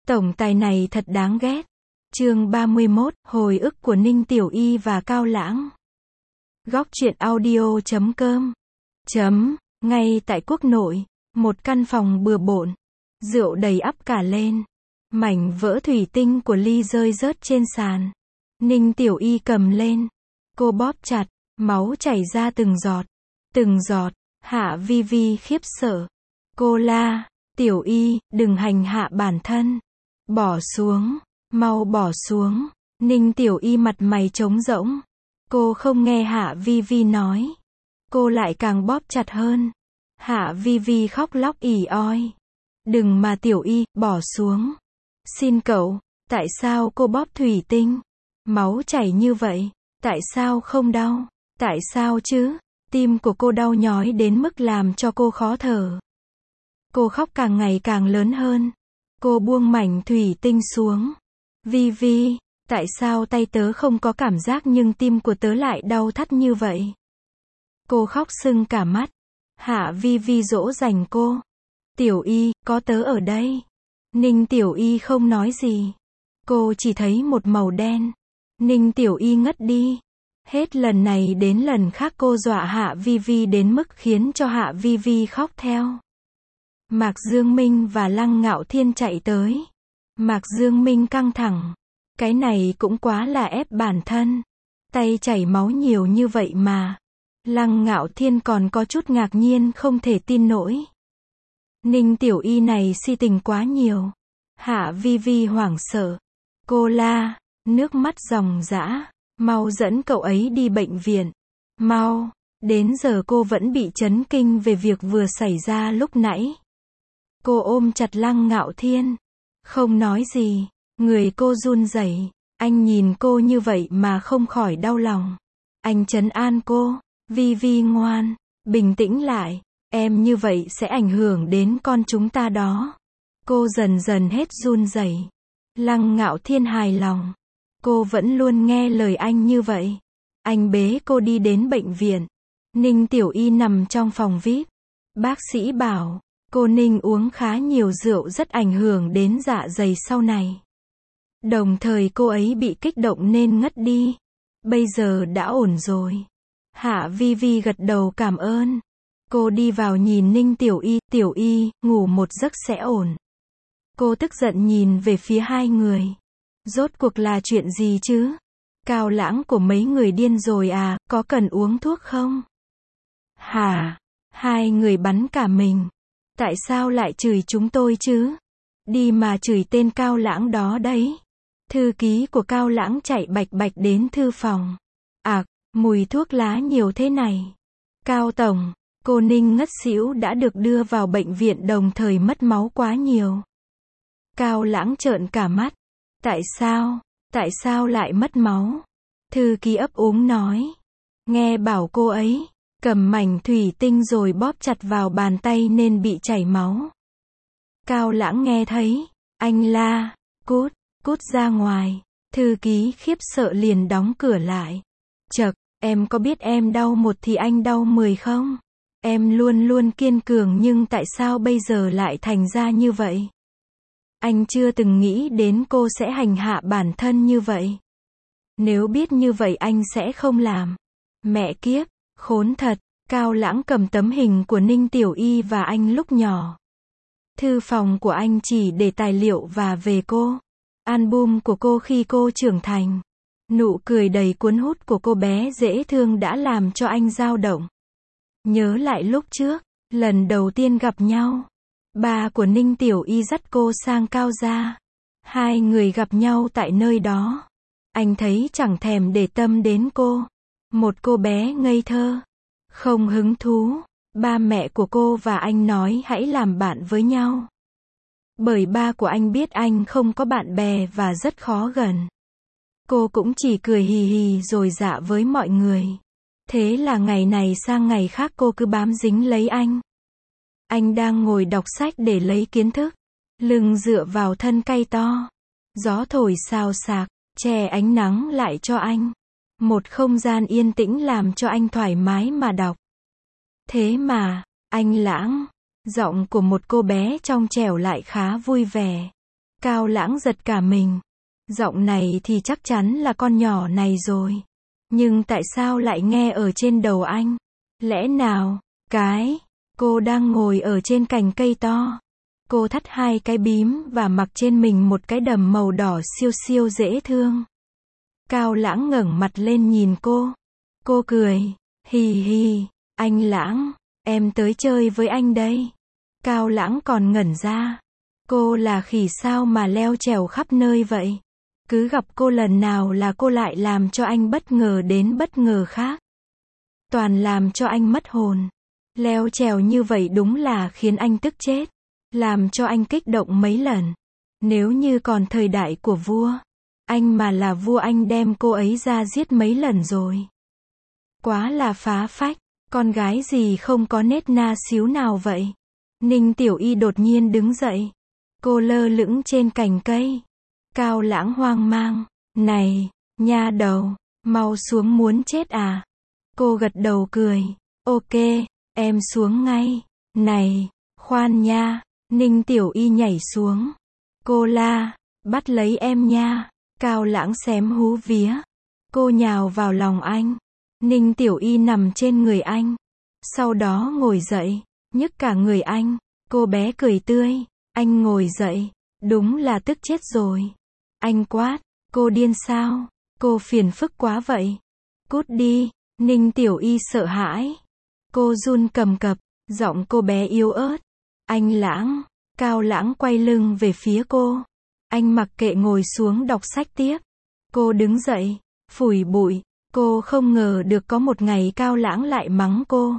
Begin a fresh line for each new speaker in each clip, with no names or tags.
Tổng tài này thật đáng ghét. Chương 31, hồi ức của Ninh Tiểu Y và Cao Lãng. Góc truyện audio.com. Ngay tại quốc nội, một căn phòng bừa bộn, rượu đầy ắp cả lên. Mảnh vỡ thủy tinh của ly rơi rớt trên sàn. Ninh Tiểu Y cầm lên. Cô bóp chặt, máu chảy ra từng giọt. Từng giọt. Hạ Vi Vi khiếp sợ. Cô la, Tiểu Y, đừng hành hạ bản thân. Bỏ xuống, mau bỏ xuống. Ninh Tiểu Y mặt mày trống rỗng. Cô không nghe Hạ Vi Vi nói. Cô lại càng bóp chặt hơn. Hạ Vi Vi khóc lóc ỉ oi. Đừng mà Tiểu Y, bỏ xuống. Xin cậu, tại sao cô bóp thủy tinh? Máu chảy như vậy, tại sao không đau? Tại sao chứ? Tim của cô đau nhói đến mức làm cho cô khó thở. Cô khóc càng ngày càng lớn hơn. Cô buông mảnh thủy tinh xuống. Vi Vi, tại sao tay tớ không có cảm giác nhưng tim của tớ lại đau thắt như vậy? Cô khóc sưng cả mắt. Hạ Vi Vi dỗ dành cô. Tiểu Y, có tớ ở đây. Ninh Tiểu Y không nói gì. Cô chỉ thấy một màu đen. Ninh Tiểu Y ngất đi. Hết lần này đến lần khác cô dọa Hạ Vi Vi đến mức khiến cho Hạ Vi Vi khóc theo. Mạc Dương Minh và Lăng Ngạo Thiên chạy tới. Mạc Dương Minh căng thẳng. Cái này cũng quá là ép bản thân. Tay chảy máu nhiều như vậy mà. Lăng Ngạo Thiên còn có chút ngạc nhiên không thể tin nổi. Ninh Tiểu Y này si tình quá nhiều. Hạ Vi Vi hoảng sợ. Cô la, nước mắt ròng rã. Mau dẫn cậu ấy đi bệnh viện. Mau. Đến giờ cô vẫn bị chấn kinh về việc vừa xảy ra lúc nãy. Cô ôm chặt Lăng Ngạo Thiên. Không nói gì. Người cô run rẩy. Anh nhìn cô như vậy mà không khỏi đau lòng. Anh trấn an cô. Vi Vi ngoan. Bình tĩnh lại. Em như vậy sẽ ảnh hưởng đến con chúng ta đó. Cô dần dần hết run rẩy. Lăng Ngạo Thiên hài lòng. Cô vẫn luôn nghe lời anh như vậy. Anh bế cô đi đến bệnh viện. Ninh Tiểu Y nằm trong phòng VIP. Bác sĩ bảo, cô Ninh uống khá nhiều rượu rất ảnh hưởng đến dạ dày sau này. Đồng thời cô ấy bị kích động nên ngất đi. Bây giờ đã ổn rồi. Hạ Vi Vi gật đầu cảm ơn. Cô đi vào nhìn Ninh Tiểu Y, ngủ một giấc sẽ ổn. Cô tức giận nhìn về phía hai người. Rốt cuộc là chuyện gì chứ? Cao Lãng của mấy người điên rồi à, có cần uống thuốc không? Hả? Hai người bắn cả mình. Tại sao lại chửi chúng tôi chứ? Đi mà chửi tên Cao Lãng đó đấy. Thư ký của Cao Lãng chạy bạch bạch đến thư phòng. Mùi thuốc lá nhiều thế này. Cao Tổng, cô Ninh ngất xỉu đã được đưa vào bệnh viện đồng thời mất máu quá nhiều. Cao Lãng trợn cả mắt. Tại sao lại mất máu? Thư ký ấp úng nói. Nghe bảo cô ấy cầm mảnh thủy tinh rồi bóp chặt vào bàn tay nên bị chảy máu. Cao Lãng nghe thấy, anh la, cút ra ngoài. Thư ký khiếp sợ liền đóng cửa lại. Chậc, em có biết em đau một thì anh đau 10 không? Em luôn luôn kiên cường nhưng tại sao bây giờ lại thành ra như vậy? Anh chưa từng nghĩ đến cô sẽ hành hạ bản thân như vậy. Nếu biết như vậy anh sẽ không làm. Mẹ kiếp, khốn thật. Cao Lãng cầm tấm hình của Ninh Tiểu Y và anh lúc nhỏ. Thư phòng của anh chỉ để tài liệu và về cô. Album của cô khi cô trưởng thành. Nụ cười đầy cuốn hút của cô bé dễ thương đã làm cho anh dao động. Nhớ lại lúc trước, lần đầu tiên gặp nhau. Ba của Ninh Tiểu Y dắt cô sang Cao gia. Hai người gặp nhau tại nơi đó. Anh thấy chẳng thèm để tâm đến cô. Một cô bé ngây thơ. Không hứng thú. Ba mẹ của cô và anh nói hãy làm bạn với nhau. Bởi ba của anh biết anh không có bạn bè và rất khó gần. Cô cũng chỉ cười hì hì rồi dạ với mọi người. Thế là ngày này sang ngày khác cô cứ bám dính lấy anh. Anh đang ngồi đọc sách để lấy kiến thức. Lưng dựa vào thân cây to. Gió thổi xào xạc, che ánh nắng lại cho anh. Một không gian yên tĩnh làm cho anh thoải mái mà đọc. Thế mà, anh Lãng, giọng của một cô bé trong trẻo lại khá vui vẻ. Cao Lãng giật cả mình. Giọng này thì chắc chắn là con nhỏ này rồi. Nhưng tại sao lại nghe ở trên đầu anh? Lẽ nào, cô đang ngồi ở trên cành cây to. Cô thắt hai cái bím và mặc trên mình một cái đầm màu đỏ siêu siêu dễ thương. Cao Lãng ngẩng mặt lên nhìn cô. Cô cười. Hì hì, anh Lãng, em tới chơi với anh đây. Cao Lãng còn ngẩn ra. Cô là khỉ sao mà leo trèo khắp nơi vậy? Cứ gặp cô lần nào là cô lại làm cho anh bất ngờ đến bất ngờ khác. Toàn làm cho anh mất hồn. Leo trèo như vậy đúng là khiến anh tức chết. Làm cho anh kích động mấy lần. Nếu như còn thời đại của vua, anh mà là vua anh đem cô ấy ra giết mấy lần rồi. Quá là phá phách, con gái gì không có nết na xíu nào vậy? Ninh Tiểu Y đột nhiên đứng dậy. Cô lơ lửng trên cành cây. Cao Lãng hoang mang. Này, nha đầu, mau xuống muốn chết à? Cô gật đầu cười. Ok, em xuống ngay. Này, khoan nha. Ninh Tiểu Y nhảy xuống. Cô la, bắt lấy em nha. Cao Lãng xém hú vía. Cô nhào vào lòng anh. Ninh Tiểu Y nằm trên người anh. Sau đó ngồi dậy, nhức cả người anh. Cô bé cười tươi. Anh ngồi dậy. Đúng là tức chết rồi. Anh quát. Cô điên sao? Cô phiền phức quá vậy. Cút đi. Ninh Tiểu Y sợ hãi. Cô run cầm cập. Giọng cô bé yếu ớt. Anh Lãng. Cao Lãng quay lưng về phía cô. Anh mặc kệ ngồi xuống đọc sách tiếp. Cô đứng dậy, phủi bụi. Cô không ngờ được có một ngày Cao Lãng lại mắng cô.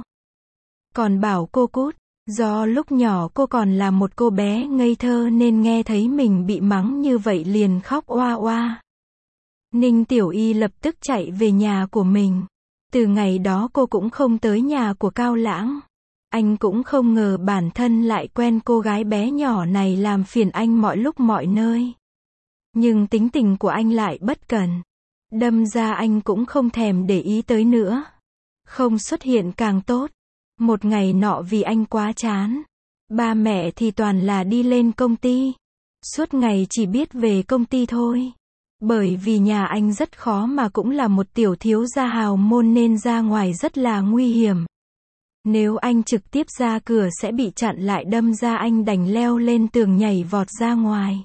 Còn bảo cô cút. Do lúc nhỏ cô còn là một cô bé ngây thơ nên nghe thấy mình bị mắng như vậy liền khóc oa oa. Ninh Tiểu Y lập tức chạy về nhà của mình. Từ ngày đó cô cũng không tới nhà của Cao Lãng. Anh cũng không ngờ bản thân lại quen cô gái bé nhỏ này làm phiền anh mọi lúc mọi nơi. Nhưng tính tình của anh lại bất cần. Đâm ra anh cũng không thèm để ý tới nữa. Không xuất hiện càng tốt. Một ngày nọ vì anh quá chán. Ba mẹ thì toàn là đi lên công ty. Suốt ngày chỉ biết về công ty thôi. Bởi vì nhà anh rất khó mà cũng là một tiểu thiếu gia hào môn nên ra ngoài rất là nguy hiểm. Nếu anh trực tiếp ra cửa sẽ bị chặn lại đâm ra anh đành leo lên tường nhảy vọt ra ngoài.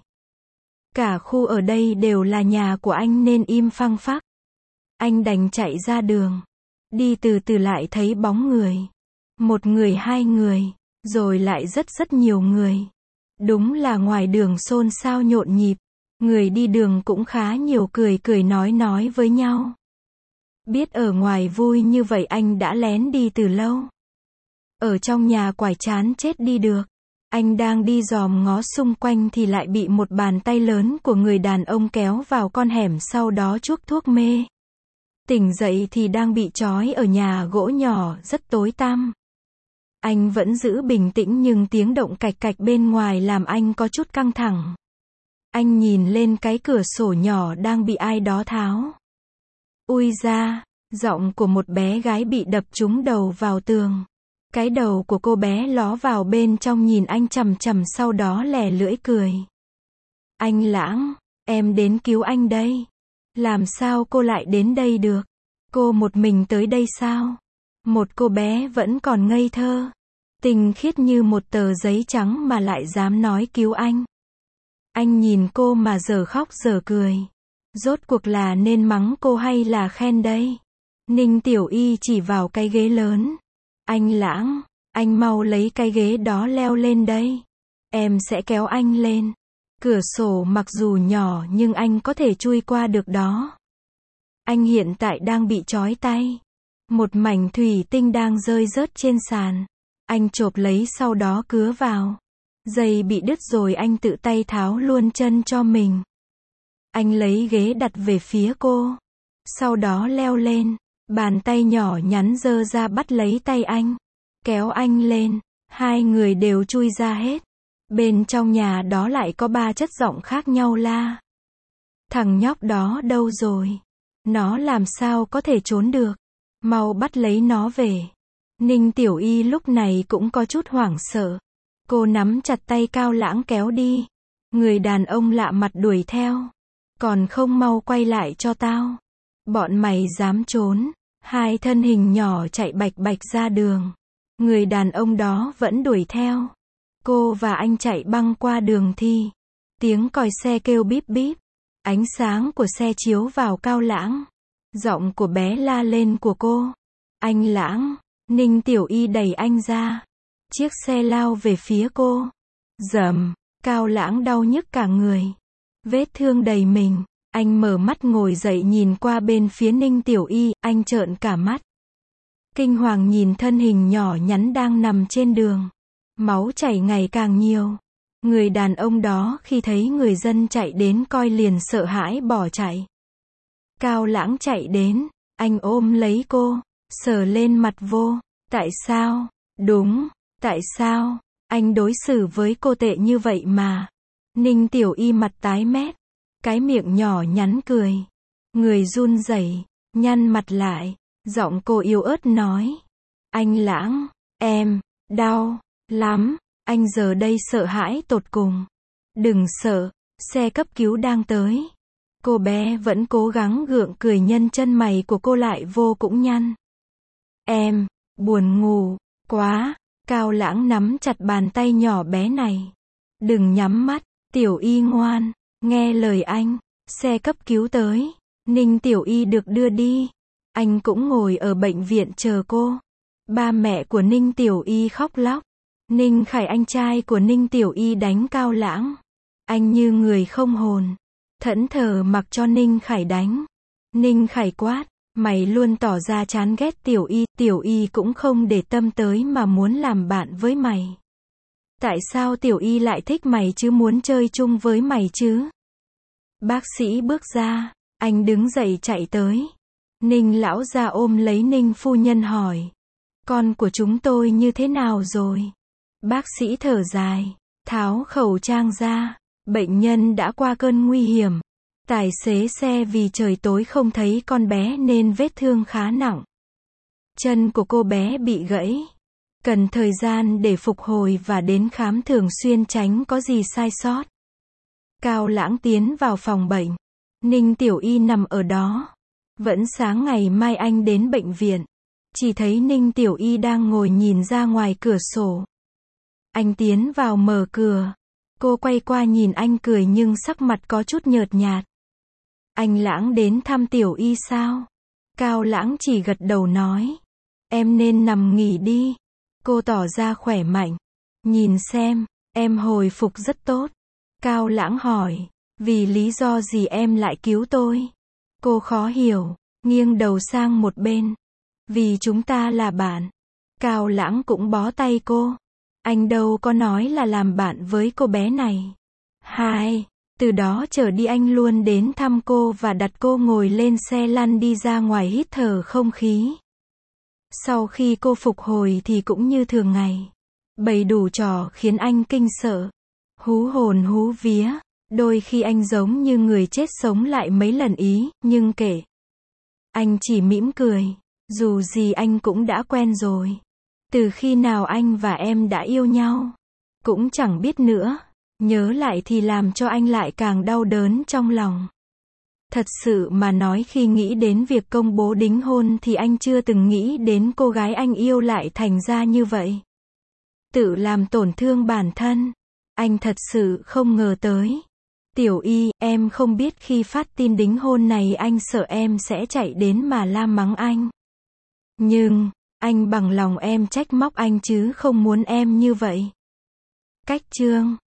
Cả khu ở đây đều là nhà của anh nên im phăng phắc. Anh đành chạy ra đường. Đi từ từ lại thấy bóng người. Một người hai người, rồi lại rất rất nhiều người. Đúng là ngoài đường xôn xao nhộn nhịp. Người đi đường cũng khá nhiều cười cười nói với nhau. Biết ở ngoài vui như vậy anh đã lén đi từ lâu. Ở trong nhà quải chán chết đi được. Anh đang đi dòm ngó xung quanh thì lại bị một bàn tay lớn của người đàn ông kéo vào con hẻm sau đó chuốc thuốc mê. Tỉnh dậy thì đang bị trói ở nhà gỗ nhỏ rất tối tăm. Anh vẫn giữ bình tĩnh nhưng tiếng động cạch cạch bên ngoài làm anh có chút căng thẳng. Anh nhìn lên cái cửa sổ nhỏ đang bị ai đó tháo. Ui ra, giọng của một bé gái bị đập trúng đầu vào tường. Cái đầu của cô bé ló vào bên trong nhìn anh chằm chằm sau đó lè lưỡi cười. Anh Lãng, em đến cứu anh đây. Làm sao cô lại đến đây được? Cô một mình tới đây sao? Một cô bé vẫn còn ngây thơ. Tinh khiết như một tờ giấy trắng mà lại dám nói cứu anh. Anh nhìn cô mà giờ khóc giờ cười. Rốt cuộc là nên mắng cô hay là khen đây? Ninh Tiểu Y chỉ vào cái ghế lớn. Anh Lãng, anh mau lấy cái ghế đó leo lên đây. Em sẽ kéo anh lên. Cửa sổ mặc dù nhỏ nhưng anh có thể chui qua được đó. Anh hiện tại đang bị trói tay. Một mảnh thủy tinh đang rơi rớt trên sàn. Anh chộp lấy sau đó cứa vào. Dây bị đứt rồi anh tự tay tháo luôn chân cho mình. Anh lấy ghế đặt về phía cô. Sau đó leo lên. Bàn tay nhỏ nhắn giơ ra bắt lấy tay anh. Kéo anh lên. Hai người đều chui ra hết. Bên trong nhà đó lại có ba chất giọng khác nhau la. Thằng nhóc đó đâu rồi? Nó làm sao có thể trốn được? Mau bắt lấy nó về. Ninh Tiểu Y lúc này cũng có chút hoảng sợ. Cô nắm chặt tay Cao Lãng kéo đi. Người đàn ông lạ mặt đuổi theo. Còn không mau quay lại cho tao. Bọn mày dám trốn. Hai thân hình nhỏ chạy bạch bạch ra đường. Người đàn ông đó vẫn đuổi theo. Cô và anh chạy băng qua đường thì tiếng còi xe kêu bíp bíp. Ánh sáng của xe chiếu vào Cao Lãng. Giọng của bé la lên của cô. Anh Lãng. Ninh Tiểu Y đẩy anh ra. Chiếc xe lao về phía cô. Rầm. Cao Lãng đau nhức cả người. Vết thương đầy mình. Anh mở mắt ngồi dậy nhìn qua bên phía Ninh Tiểu Y. Anh trợn cả mắt. Kinh hoàng nhìn thân hình nhỏ nhắn đang nằm trên đường. Máu chảy ngày càng nhiều. Người đàn ông đó khi thấy người dân chạy đến coi liền sợ hãi bỏ chạy. Cao Lãng chạy đến. Anh ôm lấy cô. Sờ lên mặt vô. Tại sao? Đúng. Tại sao? Anh đối xử với cô tệ như vậy mà. Ninh Tiểu Y mặt tái mét. Cái miệng nhỏ nhắn cười. Người run rẩy, nhăn mặt lại. Giọng cô yếu ớt nói. Anh Lãng, em, đau, lắm. Anh giờ đây sợ hãi tột cùng. Đừng sợ, xe cấp cứu đang tới. Cô bé vẫn cố gắng gượng cười nhân chân mày của cô lại vô cũng nhăn. Em, buồn ngủ, quá. Cao Lãng nắm chặt bàn tay nhỏ bé này. Đừng nhắm mắt, Tiểu Y ngoan, nghe lời anh. Xe cấp cứu tới. Ninh Tiểu Y được đưa đi. Anh cũng ngồi ở bệnh viện chờ cô. Ba mẹ của Ninh Tiểu Y khóc lóc. Ninh Khải anh trai của Ninh Tiểu Y đánh Cao Lãng. Anh như người không hồn. Thẫn thờ mặc cho Ninh Khải đánh. Ninh Khải quát. Mày luôn tỏ ra chán ghét Tiểu Y cũng không để tâm tới mà muốn làm bạn với mày. Tại sao Tiểu Y lại thích mày chứ muốn chơi chung với mày chứ? Bác sĩ bước ra. Anh đứng dậy chạy tới. Ninh lão gia ôm lấy Ninh phu nhân hỏi. Con của chúng tôi như thế nào rồi? Bác sĩ thở dài. Tháo khẩu trang ra. Bệnh nhân đã qua cơn nguy hiểm. Tài xế xe vì trời tối không thấy con bé nên vết thương khá nặng. Chân của cô bé bị gãy. Cần thời gian để phục hồi và đến khám thường xuyên tránh có gì sai sót. Cao Lãng tiến vào phòng bệnh. Ninh Tiểu Y nằm ở đó. Vẫn sáng ngày mai anh đến bệnh viện. Chỉ thấy Ninh Tiểu Y đang ngồi nhìn ra ngoài cửa sổ. Anh tiến vào mở cửa. Cô quay qua nhìn anh cười nhưng sắc mặt có chút nhợt nhạt. Anh Lãng đến thăm Tiểu Y sao? Cao Lãng chỉ gật đầu nói. Em nên nằm nghỉ đi. Cô tỏ ra khỏe mạnh. Nhìn xem, em hồi phục rất tốt. Cao Lãng hỏi. Vì lý do gì em lại cứu tôi? Cô khó hiểu, nghiêng đầu sang một bên. Vì chúng ta là bạn. Cao Lãng cũng bó tay cô. Anh đâu có nói là làm bạn với cô bé này. Từ đó trở đi anh luôn đến thăm cô và đặt cô ngồi lên xe lăn đi ra ngoài hít thở không khí. Sau khi cô phục hồi thì cũng như thường ngày. Bày đủ trò khiến anh kinh sợ. Hú hồn hú vía. Đôi khi anh giống như người chết sống lại mấy lần ý, nhưng kệ. Anh chỉ mỉm cười. Dù gì anh cũng đã quen rồi. Từ khi nào anh và em đã yêu nhau? Cũng chẳng biết nữa. Nhớ lại thì làm cho anh lại càng đau đớn trong lòng. Thật sự mà nói khi nghĩ đến việc công bố đính hôn thì anh chưa từng nghĩ đến cô gái anh yêu lại thành ra như vậy. Tự làm tổn thương bản thân. Anh thật sự không ngờ tới. Tiểu Y, em không biết khi phát tin đính hôn này anh sợ em sẽ chạy đến mà la mắng anh. Nhưng, anh bằng lòng em trách móc anh chứ không muốn em như vậy. Cách chương